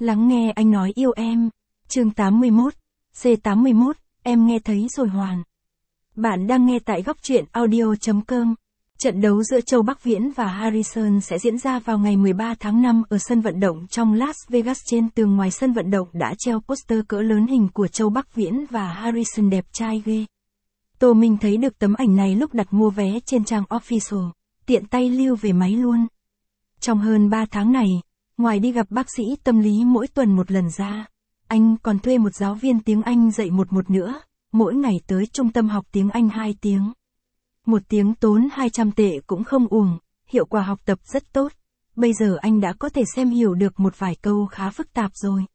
Lắng nghe anh nói yêu em. Chương 81, C81, em nghe thấy rồi hoàn. Bạn đang nghe tại góc truyện audio.com. Trận đấu giữa Châu Bắc Viễn và Harrison sẽ diễn ra vào ngày 13 tháng 5 ở sân vận động trong Las Vegas. Trên tường ngoài sân vận động đã treo poster cỡ lớn hình của Châu Bắc Viễn và Harrison đẹp trai ghê. Tô Minh thấy được tấm ảnh này lúc đặt mua vé trên trang official, tiện tay lưu về máy luôn. Trong hơn 3 tháng này, ngoài đi gặp bác sĩ tâm lý mỗi tuần một lần ra, anh còn thuê một giáo viên tiếng Anh dạy một nữa, mỗi ngày tới trung tâm học tiếng Anh 2 tiếng. 1 tiếng tốn 200 tệ cũng không uổng, hiệu quả học tập rất tốt. Bây giờ anh đã có thể xem hiểu được một vài câu khá phức tạp rồi.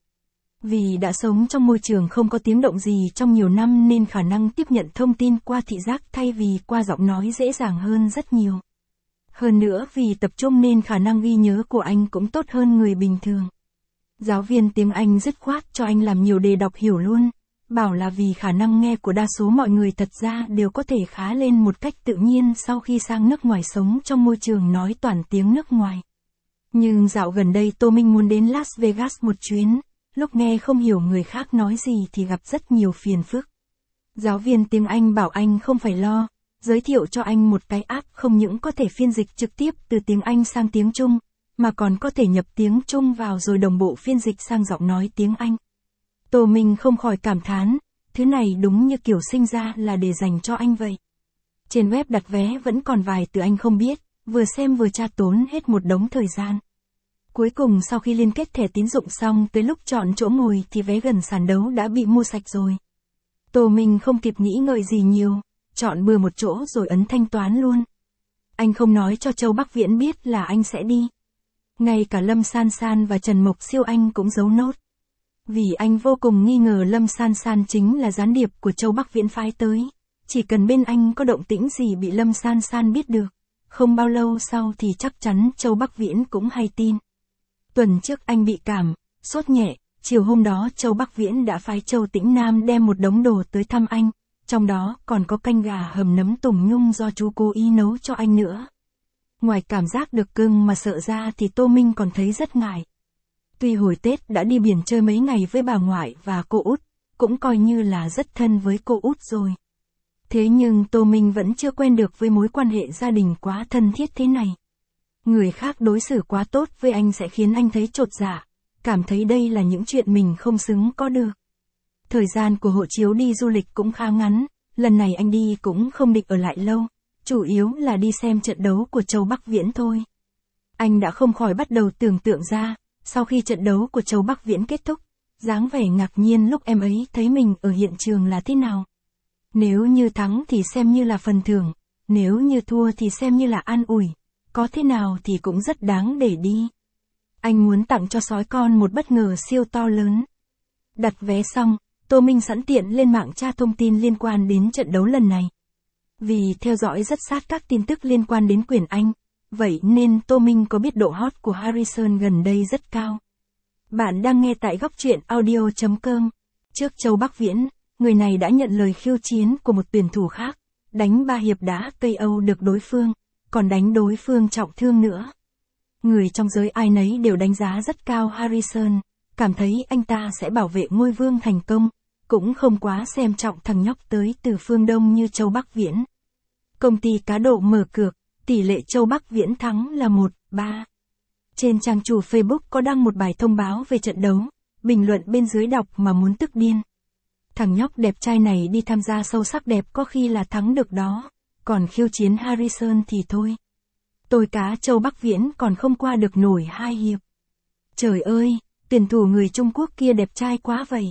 Vì đã sống trong môi trường không có tiếng động gì trong nhiều năm nên khả năng tiếp nhận thông tin qua thị giác thay vì qua giọng nói dễ dàng hơn rất nhiều. Hơn nữa vì tập trung nên khả năng ghi nhớ của anh cũng tốt hơn người bình thường. Giáo viên tiếng Anh dứt khoát cho anh làm nhiều đề đọc hiểu luôn, bảo là vì khả năng nghe của đa số mọi người thật ra đều có thể khá lên một cách tự nhiên sau khi sang nước ngoài sống trong môi trường nói toàn tiếng nước ngoài. Nhưng dạo gần đây Tô Minh muốn đến Las Vegas một chuyến, lúc nghe không hiểu người khác nói gì thì gặp rất nhiều phiền phức. Giáo viên tiếng Anh bảo anh không phải lo, giới thiệu cho anh một cái app không những có thể phiên dịch trực tiếp từ tiếng Anh sang tiếng Trung, mà còn có thể nhập tiếng Trung vào rồi đồng bộ phiên dịch sang giọng nói tiếng Anh. Tô Minh không khỏi cảm thán, thứ này đúng như kiểu sinh ra là để dành cho anh vậy. Trên web đặt vé vẫn còn vài từ anh không biết, vừa xem vừa tra tốn hết một đống thời gian. Cuối cùng sau khi liên kết thẻ tín dụng xong tới lúc chọn chỗ ngồi thì vé gần sàn đấu đã bị mua sạch rồi. Tô Minh không kịp nghĩ ngợi gì nhiều, chọn bừa một chỗ rồi ấn thanh toán luôn. Anh không nói cho Châu Bắc Viễn biết là anh sẽ đi. Ngay cả Lâm San San và Trần Mộc Siêu anh cũng giấu nốt. Vì anh vô cùng nghi ngờ Lâm San San chính là gián điệp của Châu Bắc Viễn phái tới. Chỉ cần bên anh có động tĩnh gì bị Lâm San San biết được, không bao lâu sau thì chắc chắn Châu Bắc Viễn cũng hay tin. Tuần trước anh bị cảm, sốt nhẹ, chiều hôm đó Châu Bắc Viễn đã phái Châu Tĩnh Nam đem một đống đồ tới thăm anh, trong đó còn có canh gà hầm nấm tùng nhung do chú cố ý nấu cho anh nữa. Ngoài cảm giác được cưng mà sợ ra thì Tô Minh còn thấy rất ngại. Tuy hồi Tết đã đi biển chơi mấy ngày với bà ngoại và cô út, cũng coi như là rất thân với cô út rồi. Thế nhưng Tô Minh vẫn chưa quen được với mối quan hệ gia đình quá thân thiết thế này. Người khác đối xử quá tốt với anh sẽ khiến anh thấy chột dạ, cảm thấy đây là những chuyện mình không xứng có được. Thời gian của hộ chiếu đi du lịch cũng khá ngắn, lần này anh đi cũng không định ở lại lâu, chủ yếu là đi xem trận đấu của Châu Bắc Viễn thôi. Anh đã không khỏi bắt đầu tưởng tượng ra, sau khi trận đấu của Châu Bắc Viễn kết thúc, dáng vẻ ngạc nhiên lúc em ấy thấy mình ở hiện trường là thế nào. Nếu như thắng thì xem như là phần thưởng, nếu như thua thì xem như là an ủi, có thế nào thì cũng rất đáng để đi. Anh muốn tặng cho sói con một bất ngờ siêu to lớn. Đặt vé xong, Tô Minh sẵn tiện lên mạng tra thông tin liên quan đến trận đấu lần này. Vì theo dõi rất sát các tin tức liên quan đến quyền Anh, vậy nên Tô Minh có biết độ hot của Harrison gần đây rất cao. Bạn đang nghe tại góc truyện audio.com. Trước Châu Bắc Viễn, người này đã nhận lời khiêu chiến của một tuyển thủ khác, đánh 3 hiệp đã KO được đối phương, còn đánh đối phương trọng thương nữa. Người trong giới ai nấy đều đánh giá rất cao Harrison, cảm thấy anh ta sẽ bảo vệ ngôi vương thành công, cũng không quá xem trọng thằng nhóc tới từ phương Đông như Châu Bắc Viễn. Công ty cá độ mở cược, tỷ lệ Châu Bắc Viễn thắng là 1-3. Trên trang chủ Facebook có đăng một bài thông báo về trận đấu, bình luận bên dưới đọc mà muốn tức điên. Thằng nhóc đẹp trai này đi tham gia sâu sắc đẹp có khi là thắng được đó, còn khiêu chiến Harrison thì thôi. Tôi cá Châu Bắc Viễn còn không qua được nổi 2 hiệp. Trời ơi, tuyển thủ người Trung Quốc kia đẹp trai quá vậy.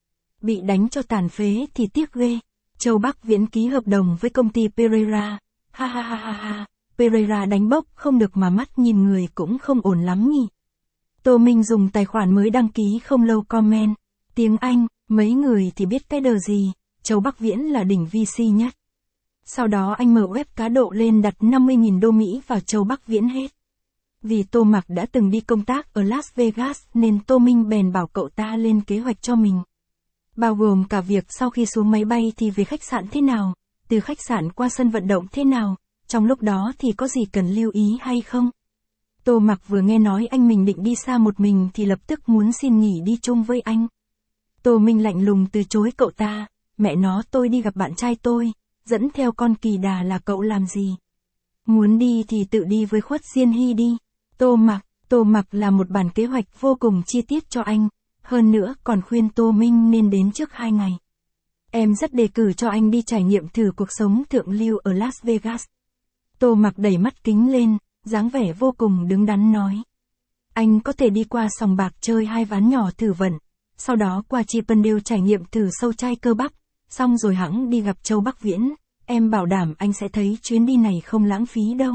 Bị đánh cho tàn phế thì tiếc ghê. Châu Bắc Viễn ký hợp đồng với công ty Pereira. Ha ha ha ha ha, Pereira đánh bốc không được mà mắt nhìn người cũng không ổn lắm nhỉ. Tô Minh dùng tài khoản mới đăng ký không lâu comment. Tiếng Anh, mấy người thì biết cái đờ gì, Châu Bắc Viễn là đỉnh VC nhất. Sau đó anh mở web cá độ lên đặt 50.000 đô Mỹ vào Châu Bắc Viễn hết. Vì Tô Mạc đã từng đi công tác ở Las Vegas nên Tô Minh bèn bảo cậu ta lên kế hoạch cho mình. Bao gồm cả việc sau khi xuống máy bay thì về khách sạn thế nào, từ khách sạn qua sân vận động thế nào, trong lúc đó thì có gì cần lưu ý hay không. Tô Mặc vừa nghe nói anh mình định đi xa một mình thì lập tức muốn xin nghỉ đi chung với anh. Tô Minh lạnh lùng từ chối cậu ta, mẹ nó tôi đi gặp bạn trai tôi, dẫn theo con kỳ đà là cậu làm gì? Muốn đi thì tự đi với Khuất Diên Hy đi. Tô Mặc là một bản kế hoạch vô cùng chi tiết cho anh, hơn nữa còn khuyên Tô Minh nên đến trước 2 ngày. Em rất đề cử cho anh đi trải nghiệm thử cuộc sống thượng lưu ở Las Vegas. Tô Mặc đẩy mắt kính lên, dáng vẻ vô cùng đứng đắn nói. Anh có thể đi qua sòng bạc chơi 2 ván nhỏ thử vận, sau đó qua Chippendale trải nghiệm thử sâu chai cơ bắp, xong rồi hẵng đi gặp Châu Bắc Viễn, em bảo đảm anh sẽ thấy chuyến đi này không lãng phí đâu.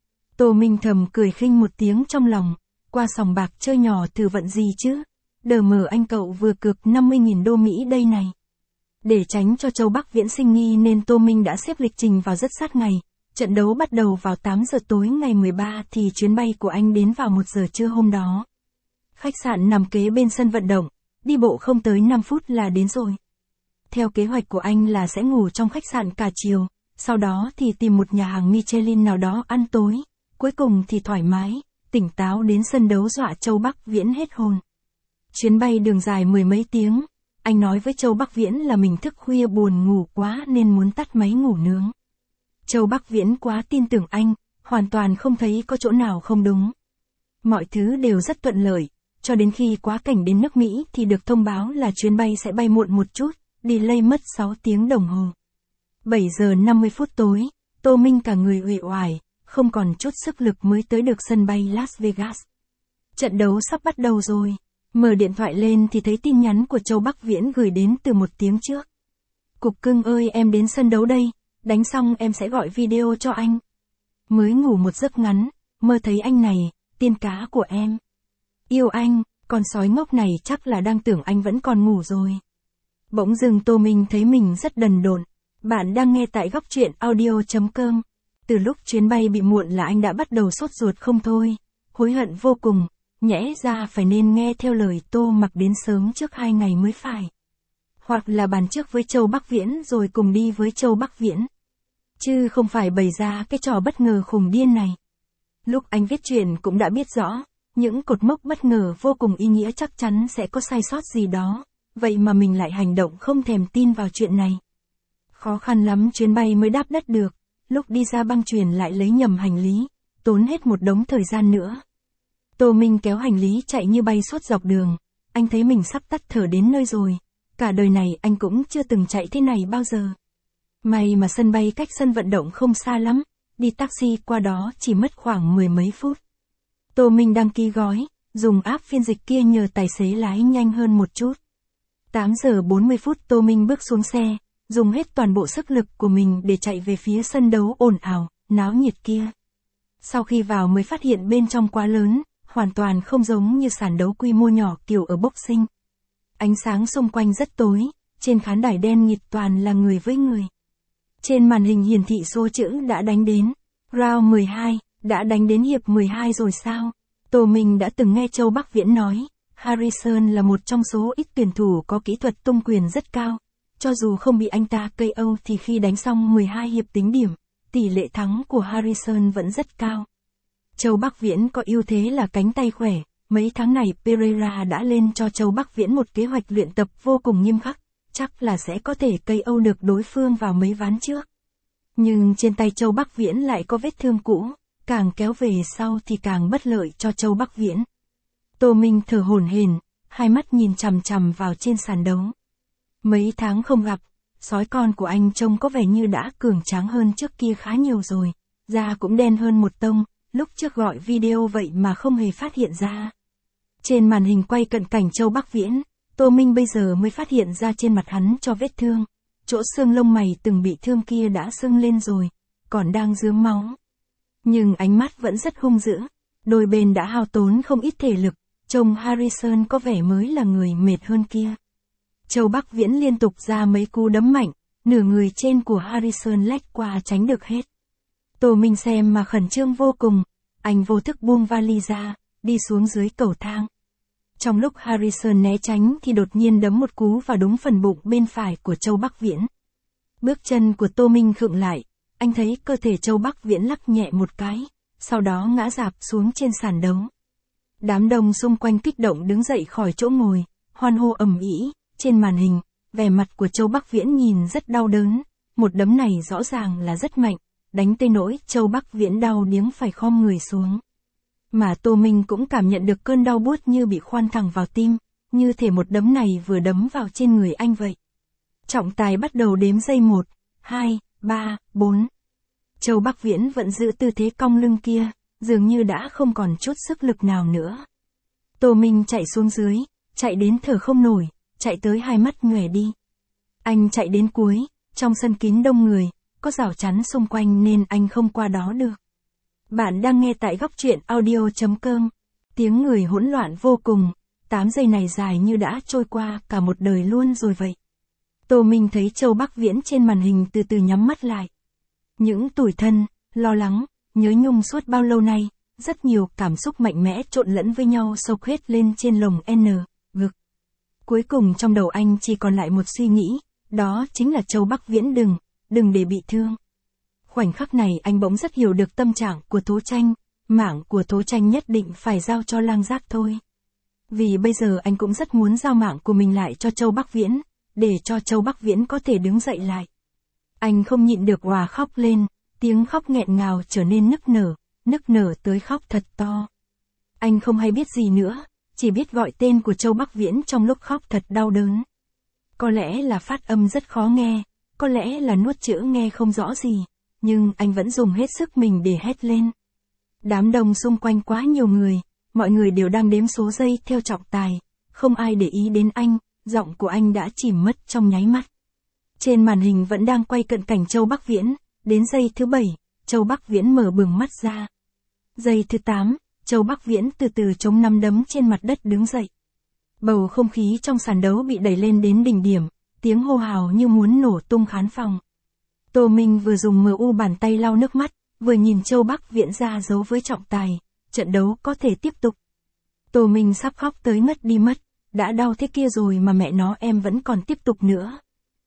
Tô Minh thầm cười khinh một tiếng trong lòng, qua sòng bạc chơi nhỏ thử vận gì chứ, đờ mờ anh cậu vừa cược 50.000 đô Mỹ đây này. Để tránh cho Châu Bắc Viễn sinh nghi nên Tô Minh đã xếp lịch trình vào rất sát ngày, trận đấu bắt đầu vào 8 giờ tối ngày 13 thì chuyến bay của anh đến vào 1 giờ trưa hôm đó. Khách sạn nằm kế bên sân vận động, đi bộ không tới 5 phút là đến rồi. Theo kế hoạch của anh là sẽ ngủ trong khách sạn cả chiều, sau đó thì tìm một nhà hàng Michelin nào đó ăn tối, cuối cùng thì thoải mái, tỉnh táo đến sân đấu dọa Châu Bắc Viễn hết hồn. Chuyến bay đường dài 10 mấy tiếng, anh nói với Châu Bắc Viễn là mình thức khuya buồn ngủ quá nên muốn tắt máy ngủ nướng. Châu Bắc Viễn quá tin tưởng anh, hoàn toàn không thấy có chỗ nào không đúng. Mọi thứ đều rất thuận lợi, cho đến khi quá cảnh đến nước Mỹ thì được thông báo là chuyến bay sẽ bay muộn một chút, delay mất 6 tiếng đồng hồ. 7 giờ 50 phút tối, Tô Minh cả người uể oải, không còn chút sức lực mới tới được sân bay Las Vegas. Trận đấu sắp bắt đầu rồi, mở điện thoại lên thì thấy tin nhắn của Châu Bắc Viễn gửi đến từ 1 tiếng trước. Cục cưng ơi em đến sân đấu đây, đánh xong em sẽ gọi video cho anh. Mới ngủ một giấc ngắn, mơ thấy anh này, tiên cá của em. Yêu anh, con sói ngốc này chắc là đang tưởng anh vẫn còn ngủ rồi. Bỗng dưng Tô Minh thấy mình rất đần độn. Bạn đang nghe tại góc truyện audio.com. Từ lúc chuyến bay bị muộn là anh đã bắt đầu sốt ruột không thôi, hối hận vô cùng, nhẽ ra phải nên nghe theo lời Tô Mặc đến sớm trước 2 ngày mới phải. Hoặc là bàn trước với Châu Bắc Viễn rồi cùng đi với Châu Bắc Viễn. Chứ không phải bày ra cái trò bất ngờ khùng điên này. Lúc anh viết truyện cũng đã biết rõ, những cột mốc bất ngờ vô cùng ý nghĩa chắc chắn sẽ có sai sót gì đó, vậy mà mình lại hành động không thèm tin vào chuyện này. Khó khăn lắm chuyến bay mới đáp đất được, lúc đi ra băng chuyền lại lấy nhầm hành lý, tốn hết một đống thời gian nữa. Tô Minh kéo hành lý chạy như bay suốt dọc đường, anh thấy mình sắp tắt thở đến nơi rồi, cả đời này anh cũng chưa từng chạy thế này bao giờ. May mà sân bay cách sân vận động không xa lắm, đi taxi qua đó chỉ mất khoảng 10 mấy phút. Tô Minh đăng ký gói, dùng app phiên dịch kia nhờ tài xế lái nhanh hơn một chút. 8 giờ 40 phút Tô Minh bước xuống xe, dùng hết toàn bộ sức lực của mình để chạy về phía sân đấu ồn ào, náo nhiệt kia. Sau khi vào mới phát hiện bên trong quá lớn, hoàn toàn không giống như sàn đấu quy mô nhỏ kiểu ở boxing. Ánh sáng xung quanh rất tối, trên khán đài đen nghịt toàn là người với người. Trên màn hình hiển thị số chữ đã đánh đến. Round 12, đã đánh đến hiệp 12 rồi sao? Tô Minh đã từng nghe Châu Bắc Viễn nói, Harrison là một trong số ít tuyển thủ có kỹ thuật tung quyền rất cao. Cho dù không bị anh ta KO thì khi đánh xong 12 hiệp tính điểm, tỷ lệ thắng của Harrison vẫn rất cao. Châu Bắc Viễn có ưu thế là cánh tay khỏe, mấy tháng này Pereira đã lên cho Châu Bắc Viễn một kế hoạch luyện tập vô cùng nghiêm khắc, chắc là sẽ có thể KO được đối phương vào mấy ván trước. Nhưng trên tay Châu Bắc Viễn lại có vết thương cũ, càng kéo về sau thì càng bất lợi cho Châu Bắc Viễn. Tô Minh thở hổn hển, hai mắt nhìn chằm chằm vào trên sàn đấu. Mấy tháng không gặp, sói con của anh trông có vẻ như đã cường tráng hơn trước kia khá nhiều rồi, da cũng đen hơn một tông, lúc trước gọi video vậy mà không hề phát hiện ra. Trên màn hình quay cận cảnh Châu Bắc Viễn, Tô Minh bây giờ mới phát hiện ra trên mặt hắn cho vết thương, chỗ xương lông mày từng bị thương kia đã sưng lên rồi, còn đang rướm máu. Nhưng ánh mắt vẫn rất hung dữ, đôi bên đã hao tốn không ít thể lực, trông Harrison có vẻ mới là người mệt hơn kia. Châu Bắc Viễn liên tục ra mấy cú đấm mạnh, nửa người trên của Harrison lách qua tránh được hết. Tô Minh xem mà khẩn trương vô cùng, anh vô thức buông vali ra, đi xuống dưới cầu thang. Trong lúc Harrison né tránh thì đột nhiên đấm một cú vào đúng phần bụng bên phải của Châu Bắc Viễn. Bước chân của Tô Minh khựng lại, anh thấy cơ thể Châu Bắc Viễn lắc nhẹ một cái, sau đó ngã rạp xuống trên sàn đấu. Đám đông xung quanh kích động đứng dậy khỏi chỗ ngồi, hoan hô ầm ĩ. Trên màn hình, vẻ mặt của Châu Bắc Viễn nhìn rất đau đớn, một đấm này rõ ràng là rất mạnh, đánh tới nỗi Châu Bắc Viễn đau điếng phải khom người xuống. Mà Tô Minh cũng cảm nhận được cơn đau buốt như bị khoan thẳng vào tim, như thể một đấm này vừa đấm vào trên người anh vậy. Trọng tài bắt đầu đếm giây 1, 2, 3, 4. Châu Bắc Viễn vẫn giữ tư thế cong lưng kia, dường như đã không còn chút sức lực nào nữa. Tô Minh chạy xuống dưới, chạy đến thở không nổi, chạy tới hai mắt nhòe đi. Anh chạy đến cuối, trong sân kín đông người, có rào chắn xung quanh nên anh không qua đó được. Bạn đang nghe tại góc truyện audio.com. Tiếng người hỗn loạn vô cùng, 8 giây này dài như đã trôi qua cả một đời luôn rồi vậy. Tô Minh thấy Châu Bắc Viễn trên màn hình từ từ nhắm mắt lại. Những tủi thân, lo lắng, nhớ nhung suốt bao lâu nay, rất nhiều cảm xúc mạnh mẽ trộn lẫn với nhau xộc hết lên trên lồng ngực. Cuối cùng trong đầu anh chỉ còn lại một suy nghĩ, đó chính là Châu Bắc Viễn đừng để bị thương. Khoảnh khắc này anh bỗng rất hiểu được tâm trạng của Tố Tranh, mạng của Tố Tranh nhất định phải giao cho Lang Giác thôi. Vì bây giờ anh cũng rất muốn giao mạng của mình lại cho Châu Bắc Viễn, để cho Châu Bắc Viễn có thể đứng dậy lại. Anh không nhịn được òa khóc lên, tiếng khóc nghẹn ngào trở nên nức nở tới khóc thật to. Anh không hay biết gì nữa, chỉ biết gọi tên của Châu Bắc Viễn trong lúc khóc thật đau đớn. Có lẽ là phát âm rất khó nghe, có lẽ là nuốt chữ nghe không rõ gì, nhưng anh vẫn dùng hết sức mình để hét lên. Đám đông xung quanh quá nhiều người, mọi người đều đang đếm số giây theo trọng tài, không ai để ý đến anh, giọng của anh đã chìm mất trong nháy mắt. Trên màn hình vẫn đang quay cận cảnh Châu Bắc Viễn, đến giây thứ 7, Châu Bắc Viễn mở bừng mắt ra. Giây thứ 8, Châu Bắc Viễn từ từ chống nắm đấm trên mặt đất đứng dậy. Bầu không khí trong sàn đấu bị đẩy lên đến đỉnh điểm, tiếng hô hào như muốn nổ tung khán phòng. Tô Minh vừa dùng MU bàn tay lau nước mắt, vừa nhìn Châu Bắc Viễn ra dấu với trọng tài, trận đấu có thể tiếp tục. Tô Minh sắp khóc tới ngất đi mất, đã đau thế kia rồi mà mẹ nó em vẫn còn tiếp tục nữa.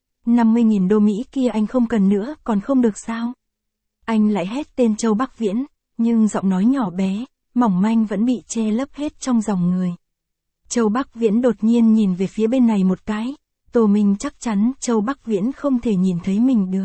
50.000 đô Mỹ kia anh không cần nữa còn không được sao? Anh lại hét tên Châu Bắc Viễn, nhưng giọng nói nhỏ bé, mỏng manh vẫn bị che lấp hết trong dòng người. Châu Bắc Viễn đột nhiên nhìn về phía bên này một cái, Tô Minh chắc chắn Châu Bắc Viễn không thể nhìn thấy mình được.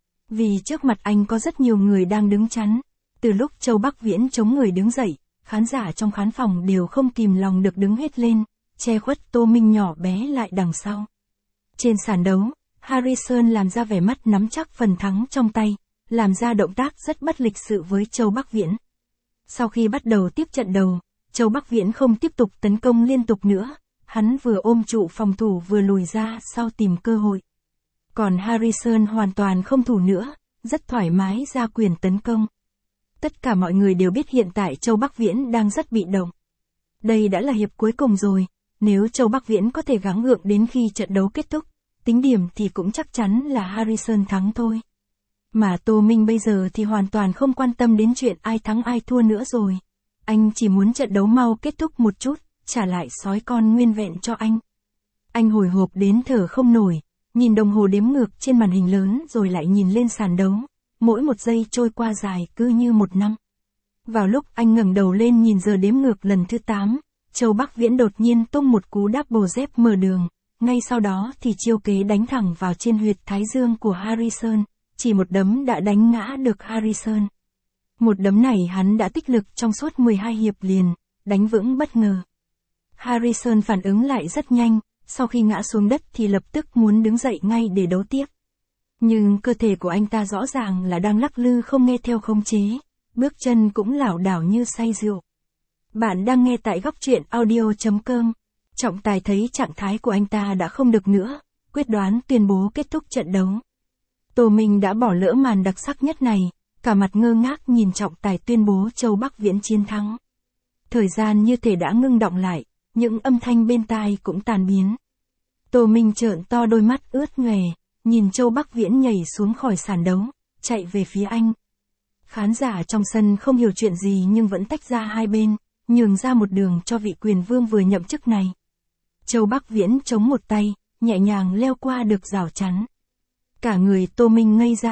Vì trước mặt anh có rất nhiều người đang đứng chắn, từ lúc Châu Bắc Viễn chống người đứng dậy, khán giả trong khán phòng đều không kìm lòng được đứng hết lên, che khuất Tô Minh nhỏ bé lại đằng sau. Trên sàn đấu, Harrison làm ra vẻ mắt nắm chắc phần thắng trong tay, làm ra động tác rất bất lịch sự với Châu Bắc Viễn. Sau khi bắt đầu tiếp trận đầu, Châu Bắc Viễn không tiếp tục tấn công liên tục nữa, hắn vừa ôm trụ phòng thủ vừa lùi ra sau tìm cơ hội. Còn Harrison hoàn toàn không thủ nữa, rất thoải mái ra quyền tấn công. Tất cả mọi người đều biết hiện tại Châu Bắc Viễn đang rất bị động. Đây đã là hiệp cuối cùng rồi, nếu Châu Bắc Viễn có thể gắng gượng đến khi trận đấu kết thúc, tính điểm thì cũng chắc chắn là Harrison thắng thôi. Mà Tô Minh bây giờ thì hoàn toàn không quan tâm đến chuyện ai thắng ai thua nữa rồi. Anh chỉ muốn trận đấu mau kết thúc một chút, trả lại sói con nguyên vẹn cho anh. Anh hồi hộp đến thở không nổi, nhìn đồng hồ đếm ngược trên màn hình lớn rồi lại nhìn lên sàn đấu. Mỗi một giây trôi qua dài cứ như một năm. Vào lúc anh ngẩng đầu lên nhìn giờ đếm ngược lần thứ 8, Châu Bắc Viễn đột nhiên tung một cú double dép mở đường. Ngay sau đó thì chiêu kế đánh thẳng vào trên huyệt thái dương của Harrison, chỉ một đấm đã đánh ngã được Harrison. Một đấm này hắn đã tích lực trong suốt 12 hiệp liền, đánh vững bất ngờ. Harrison phản ứng lại rất nhanh, sau khi ngã xuống đất thì lập tức muốn đứng dậy ngay để đấu tiếp. Nhưng cơ thể của anh ta rõ ràng là đang lắc lư không nghe theo khống chế, bước chân cũng lảo đảo như say rượu. Bạn đang nghe tại góc truyện audio.com. Trọng tài thấy trạng thái của anh ta đã không được nữa, quyết đoán tuyên bố kết thúc trận đấu. Tô Minh đã bỏ lỡ màn đặc sắc nhất này, cả mặt ngơ ngác nhìn trọng tài tuyên bố Châu Bắc Viễn chiến thắng. Thời gian như thể đã ngưng đọng lại, những âm thanh bên tai cũng tan biến. Tô Minh trợn to đôi mắt ướt nhòe, nhìn Châu Bắc Viễn nhảy xuống khỏi sàn đấu, chạy về phía anh. Khán giả trong sân không hiểu chuyện gì nhưng vẫn tách ra hai bên, nhường ra một đường cho vị quyền vương vừa nhậm chức này. Châu Bắc Viễn chống một tay, nhẹ nhàng leo qua được rào chắn. Cả người Tô Minh ngây ra,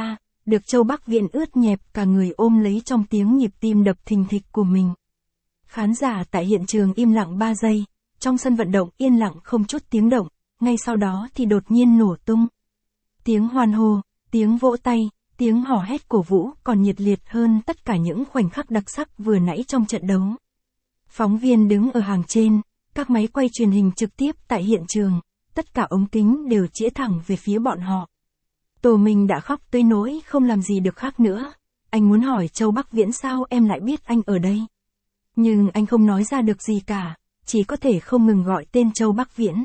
được Châu Bắc Viễn ướt nhẹp cả người ôm lấy trong tiếng nhịp tim đập thình thịch của mình. Khán giả tại hiện trường im lặng 3 giây, trong sân vận động yên lặng không chút tiếng động, ngay sau đó thì đột nhiên nổ tung. Tiếng hoan hô, tiếng vỗ tay, tiếng hò hét cổ vũ còn nhiệt liệt hơn tất cả những khoảnh khắc đặc sắc vừa nãy trong trận đấu. Phóng viên đứng ở hàng trên, các máy quay truyền hình trực tiếp tại hiện trường, tất cả ống kính đều chĩa thẳng về phía bọn họ. Tô Minh đã khóc tới nỗi không làm gì được khác nữa. Anh muốn hỏi Châu Bắc Viễn sao em lại biết anh ở đây. Nhưng anh không nói ra được gì cả, chỉ có thể không ngừng gọi tên Châu Bắc Viễn.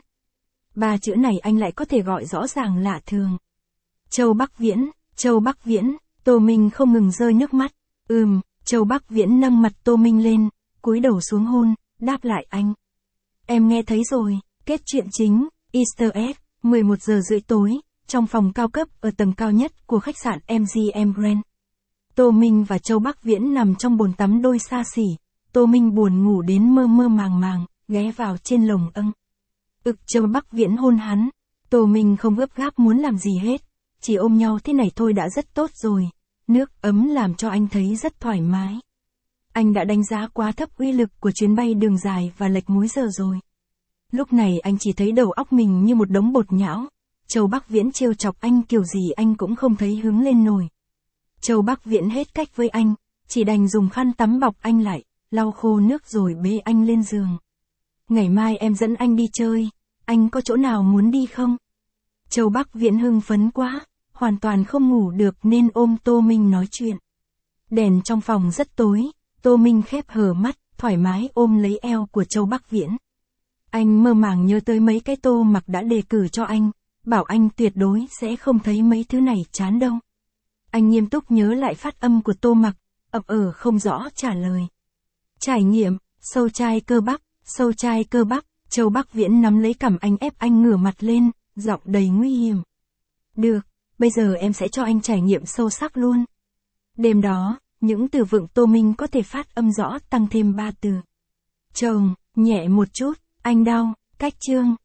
3 chữ này anh lại có thể gọi rõ ràng lạ thường. Châu Bắc Viễn, Châu Bắc Viễn, Tô Minh không ngừng rơi nước mắt. Châu Bắc Viễn nâng mặt Tô Minh lên, cúi đầu xuống hôn, đáp lại anh. Em nghe thấy rồi, kết truyện chính, Easter egg, 11 giờ rưỡi tối, trong phòng cao cấp ở tầng cao nhất của khách sạn MGM Grand. Tô Minh và Châu Bắc Viễn nằm trong bồn tắm đôi xa xỉ. Tô Minh buồn ngủ đến mơ mơ màng màng, ghé vào trên lồng âng. Châu Bắc Viễn hôn hắn. Tô Minh không gấp gáp muốn làm gì hết, chỉ ôm nhau thế này thôi đã rất tốt rồi. Nước ấm làm cho anh thấy rất thoải mái. Anh đã đánh giá quá thấp uy lực của chuyến bay đường dài và lệch múi giờ rồi. Lúc này anh chỉ thấy đầu óc mình như một đống bột nhão. Châu Bắc Viễn trêu chọc anh kiểu gì anh cũng không thấy hứng lên nổi. Châu Bắc Viễn hết cách với anh, chỉ đành dùng khăn tắm bọc anh lại, lau khô nước rồi bế anh lên giường. Ngày mai em dẫn anh đi chơi, anh có chỗ nào muốn đi không? Châu Bắc Viễn hưng phấn quá, hoàn toàn không ngủ được nên ôm Tô Minh nói chuyện. Đèn trong phòng rất tối, Tô Minh khép hờ mắt, thoải mái ôm lấy eo của Châu Bắc Viễn. Anh mơ màng nhớ tới mấy cái Tô Mặc đã đề cử cho anh, bảo anh tuyệt đối sẽ không thấy mấy thứ này chán đâu. Anh nghiêm túc nhớ lại phát âm của Tô Mặc, không rõ trả lời. Trải nghiệm, sâu chai cơ bắp, sâu chai cơ bắp, Châu Bắc Viễn nắm lấy cằm anh ép anh ngửa mặt lên, giọng đầy nguy hiểm. Được, bây giờ em sẽ cho anh trải nghiệm sâu sắc luôn. Đêm đó, những từ vựng Tô Minh có thể phát âm rõ tăng thêm 3 từ. Chồng, nhẹ một chút, anh đau, cách chương.